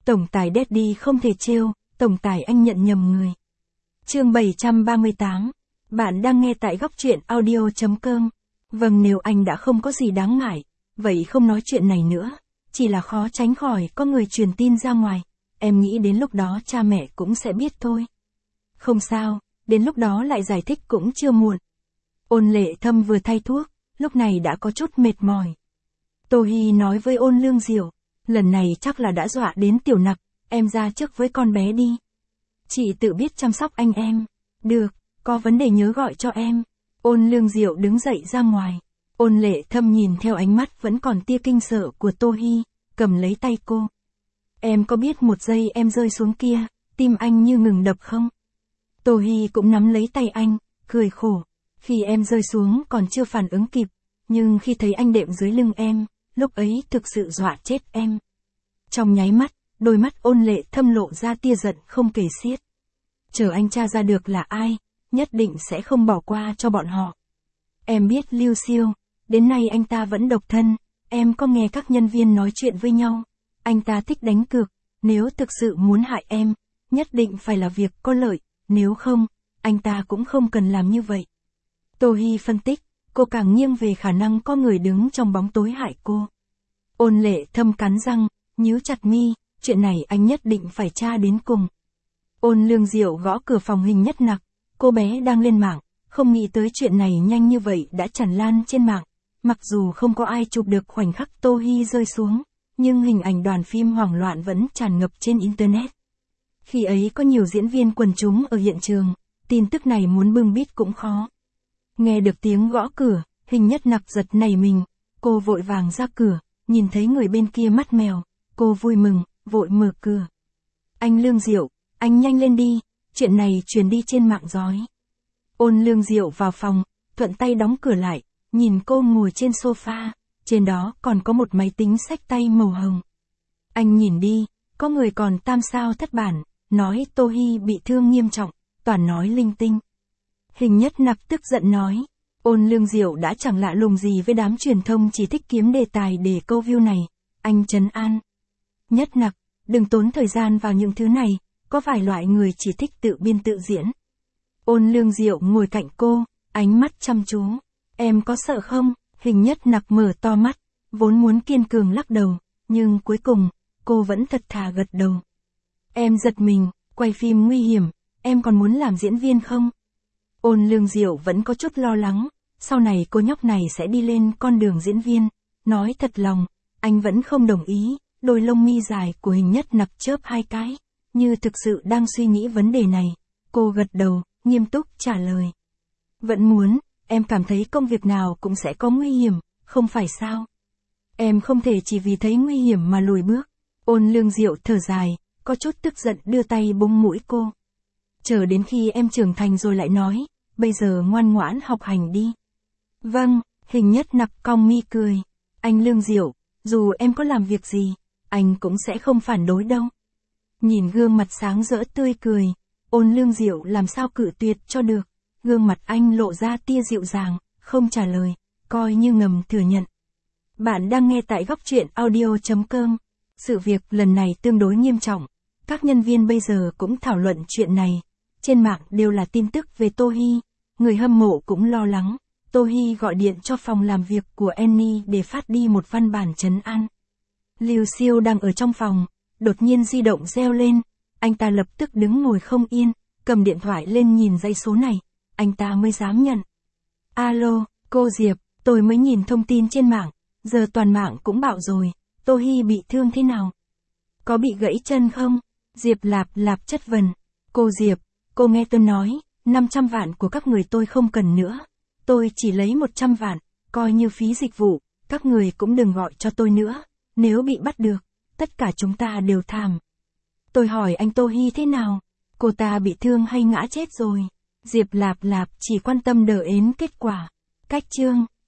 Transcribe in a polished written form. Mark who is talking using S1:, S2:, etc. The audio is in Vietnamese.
S1: Tổng tài Daddy không thể trêu, tổng tài anh nhận nhầm người. Chương 738. Bạn đang nghe tại góc truyện audio.com. Vâng, nếu anh đã không có gì đáng ngại, vậy không nói chuyện này nữa. Chỉ là khó tránh khỏi có người truyền tin ra ngoài. Em nghĩ đến lúc đó cha mẹ cũng sẽ biết thôi. Không sao, đến lúc đó lại giải thích cũng chưa muộn. Ôn Lệ Thâm vừa thay thuốc, lúc này đã có chút mệt mỏi. Tô Hi nói với Ôn Lương Diệu, lần này chắc là đã dọa đến Tiểu Nặc, em ra trước với con bé đi. Chị tự biết chăm sóc anh em. Được, có vấn đề nhớ gọi cho em. Ôn Lương Diệu đứng dậy ra ngoài. Ôn Lệ Thâm nhìn theo ánh mắt vẫn còn tia kinh sợ của Tô Hi, cầm lấy tay cô. Em có biết một giây em rơi xuống kia, tim anh như ngừng đập không? Tô Hi cũng nắm lấy tay anh, cười khổ. Khi em rơi xuống còn chưa phản ứng kịp, nhưng khi thấy anh đệm dưới lưng em, lúc ấy thực sự dọa chết em. Trong nháy mắt, đôi mắt Ôn Lệ Thâm lộ ra tia giận không kể xiết. Chờ anh tra ra được là ai, nhất định sẽ không bỏ qua cho bọn họ. Em biết Lưu Siêu, đến nay anh ta vẫn độc thân, em có nghe các nhân viên nói chuyện với nhau. Anh ta thích đánh cược, nếu thực sự muốn hại em, nhất định phải là việc có lợi, nếu không, anh ta cũng không cần làm như vậy. Tô Hi phân tích, cô càng nghiêng về khả năng có người đứng trong bóng tối hại cô. Ôn Lệ Thâm cắn răng, nhíu chặt mi, chuyện này anh nhất định phải tra đến cùng. Ôn Lương Diệu gõ cửa phòng Hình Nhất Nặc, cô bé đang lên mạng, không nghĩ tới chuyện này nhanh như vậy đã tràn lan trên mạng. Mặc dù không có ai chụp được khoảnh khắc Tô Hi rơi xuống, nhưng hình ảnh đoàn phim hoảng loạn vẫn tràn ngập trên Internet. Khi ấy có nhiều diễn viên quần chúng ở hiện trường, tin tức này muốn bưng bít cũng khó. Nghe được tiếng gõ cửa, Hình Nhất Nặc giật nảy mình, cô vội vàng ra cửa, nhìn thấy người bên kia mắt mèo, cô vui mừng, vội mở cửa. Anh Lương Diệu, anh nhanh lên đi, chuyện này truyền đi trên mạng rồi. Ôn Lương Diệu vào phòng, thuận tay đóng cửa lại, nhìn cô ngồi trên sofa, trên đó còn có một máy tính xách tay màu hồng. Anh nhìn đi, có người còn tam sao thất bản, nói Tô Hi bị thương nghiêm trọng, toàn nói linh tinh. Hình Nhất Nặc tức giận nói, Ôn Lương Diệu đã chẳng lạ lùng gì với đám truyền thông chỉ thích kiếm đề tài để câu view này, anh trấn an. Nhất Nặc, đừng tốn thời gian vào những thứ này, có vài loại người chỉ thích tự biên tự diễn. Ôn Lương Diệu ngồi cạnh cô, ánh mắt chăm chú. Em có sợ không? Hình Nhất Nặc mở to mắt, vốn muốn kiên cường lắc đầu, nhưng cuối cùng, cô vẫn thật thà gật đầu. Em giật mình, quay phim nguy hiểm, em còn muốn làm diễn viên không? Ôn Lương Diệu vẫn có chút lo lắng, sau này cô nhóc này sẽ đi lên con đường diễn viên. Nói thật lòng, anh vẫn không đồng ý. Đôi lông mi dài của Hình Nhất Nặc chớp hai cái, như thực sự đang suy nghĩ vấn đề này. Cô gật đầu, nghiêm túc trả lời. Vẫn muốn, em cảm thấy công việc nào cũng sẽ có nguy hiểm, không phải sao? Em không thể chỉ vì thấy nguy hiểm mà lùi bước. Ôn Lương Diệu thở dài, có chút tức giận đưa tay búng mũi cô. Chờ đến khi em trưởng thành rồi lại nói, bây giờ ngoan ngoãn học hành đi. Vâng, Hình Nhất Nặc cong mi cười. Anh Lương Diệu, dù em có làm việc gì, anh cũng sẽ không phản đối đâu. Nhìn gương mặt sáng rỡ tươi cười, Ôn Lương Diệu làm sao cự tuyệt cho được. Gương mặt anh lộ ra tia dịu dàng, không trả lời, coi như ngầm thừa nhận. Bạn đang nghe tại góc truyện audio.com. Sự việc lần này tương đối nghiêm trọng. Các nhân viên bây giờ cũng thảo luận chuyện này. Trên mạng đều là tin tức về Tô Hi. Người hâm mộ cũng lo lắng. Tô Hi gọi điện cho phòng làm việc của Annie để phát đi một văn bản trấn an. Lưu Siêu đang ở trong phòng, đột nhiên di động reo lên. Anh ta lập tức đứng ngồi không yên, cầm điện thoại lên nhìn dãy số này. Anh ta mới dám nhận. Alo, cô Diệp, tôi mới nhìn thông tin trên mạng, giờ toàn mạng cũng bảo rồi, Tô Hi bị thương thế nào? Có bị gãy chân không? Diệp Lạp Lạp chất vấn. Cô Diệp, cô nghe tôi nói, 500 vạn của các người tôi không cần nữa. Tôi chỉ lấy 100 vạn, coi như phí dịch vụ, các người cũng đừng gọi cho tôi nữa. Nếu bị bắt được, tất cả chúng ta đều thảm. Tôi hỏi anh Tô Hi thế nào? Cô ta bị thương hay ngã chết rồi? Diệp Lạp Lạp chỉ quan tâm đờ ến kết quả. Cách chương